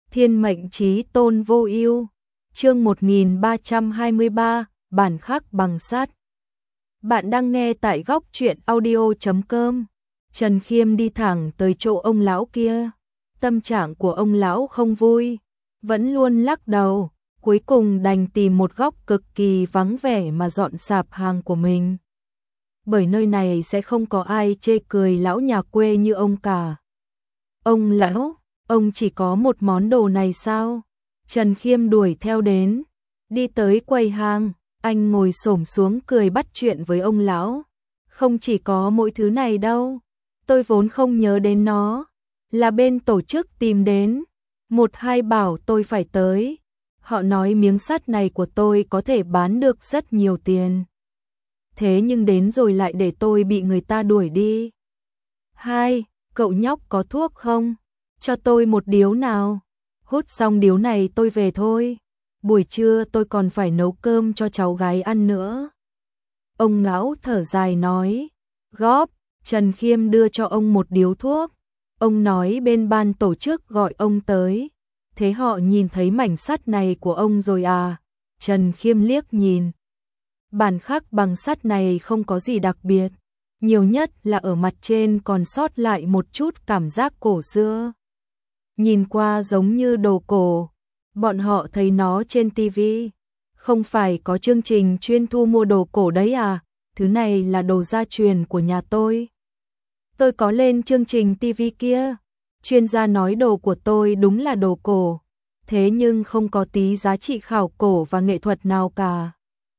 Thiên mệnh chí tôn vô ưu. Chương 1323, bản khắc bằng sắt. Bạn đang nghe tại góc truyện audio.com. Trần Khiêm đi thẳng tới chỗ ông lão kia. Tâm trạng của ông lão không vui, vẫn luôn lắc đầu, cuối cùng đành tìm một góc cực kỳ vắng vẻ mà dọn sạp hàng của mình. Bởi nơi này sẽ không có ai chê cười lão nhà quê như ông cả. Ông lão, ông chỉ có một món đồ này sao? Trần Khiêm đuổi theo đến, đi tới quầy hàng, anh ngồi xổm xuống cười bắt chuyện với ông lão. Không chỉ có mỗi thứ này đâu, tôi vốn không nhớ đến nó, là bên tổ chức tìm đến, một hai bảo tôi phải tới. Họ nói miếng sắt này của tôi có thể bán được rất nhiều tiền. Thế nhưng đến rồi lại để tôi bị người ta đuổi đi. Hai, cậu nhóc có thuốc không? Cho tôi một điếu nào. Hút xong điếu này tôi về thôi. Buổi trưa tôi còn phải nấu cơm cho cháu gái ăn nữa. Ông lão thở dài nói. Góp, Trần Khiêm đưa cho ông một điếu thuốc. Ông nói bên ban tổ chức gọi ông tới. Thế họ nhìn thấy mảnh sắt này của ông rồi à? Trần Khiêm liếc nhìn. Bản khắc bằng sắt này không có gì đặc biệt. Nhiều nhất là ở mặt trên còn sót lại một chút cảm giác cổ xưa. Nhìn qua giống như đồ cổ. Bọn họ thấy nó trên tivi. Không phải có chương trình chuyên thu mua đồ cổ đấy à? Thứ này là đồ gia truyền của nhà tôi. Tôi có lên chương trình tivi kia. Chuyên gia nói đồ của tôi đúng là đồ cổ. Thế nhưng không có tí giá trị khảo cổ và nghệ thuật nào cả.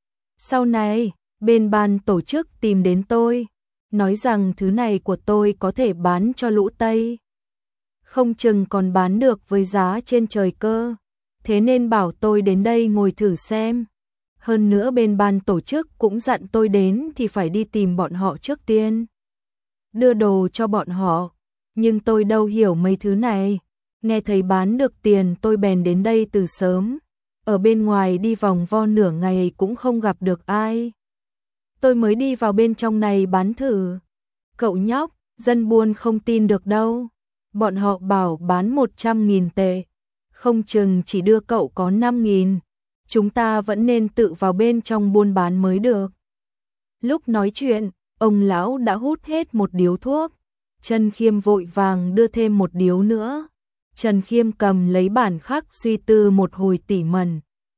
Sau này, bên ban tổ chức tìm đến tôi. Nói rằng thứ này của tôi có thể bán cho lũ Tây. Không chừng còn bán được với giá trên trời cơ. Thế nên bảo tôi đến đây ngồi thử xem. Hơn nữa bên ban tổ chức cũng dặn tôi đến thì phải đi tìm bọn họ trước tiên. Đưa đồ cho bọn họ. Nhưng tôi đâu hiểu mấy thứ này. Nghe thấy bán được tiền tôi bèn đến đây từ sớm. Ở bên ngoài đi vòng vo nửa ngày cũng không gặp được ai. Tôi mới đi vào bên trong này bán thử. Cậu nhóc, dân buôn không tin được đâu. Bọn họ bảo bán 100.000 tệ. Không chừng chỉ đưa cậu có 5.000. Chúng ta vẫn nên tự vào bên trong buôn bán mới được. Lúc nói chuyện, ông lão đã hút hết một điếu thuốc. Trần Khiêm vội vàng đưa thêm một điếu nữa. Trần Khiêm cầm lấy bản khắc suy tư một hồi tỉ mẩn.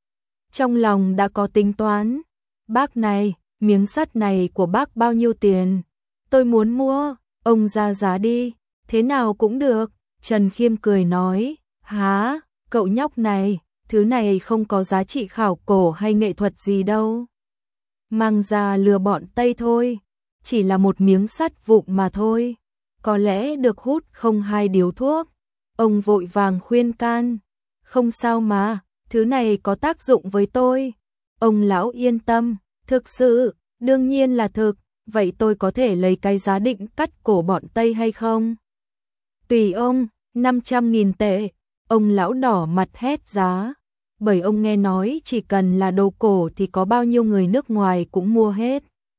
Trong lòng đã có tính toán. Bác này, miếng sắt này của bác bao nhiêu tiền? Tôi muốn mua, ông ra giá đi, thế nào cũng được. Trần Khiêm cười nói, há, cậu nhóc này, thứ này không có giá trị khảo cổ hay nghệ thuật gì đâu. Mang ra lừa bọn Tây thôi, chỉ là một miếng sắt vụn mà thôi. Có lẽ được hút không hai điếu thuốc. Ông vội vàng khuyên can, không sao mà, thứ này có tác dụng với tôi. Ông lão yên tâm, thực sự, đương nhiên là thực, vậy tôi có thể lấy cái giá định cắt cổ bọn Tây hay không? Tùy ông, 500.000 tệ, ông lão đỏ mặt hét giá, bởi ông nghe nói chỉ cần là đồ cổ thì có bao nhiêu người nước ngoài cũng mua hết.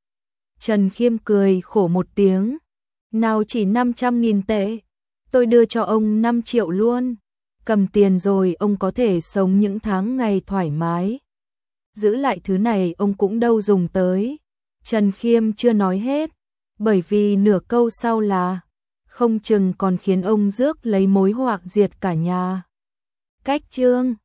Trần Khiêm cười khổ một tiếng, nào chỉ 500.000 tệ. Tôi đưa cho ông 5 triệu luôn. Cầm tiền rồi ông có thể sống những tháng ngày thoải mái. Giữ lại thứ này ông cũng đâu dùng tới. Trần Khiêm chưa nói hết. Bởi vì nửa câu sau là không chừng còn khiến ông rước lấy mối họa diệt cả nhà. Cách chương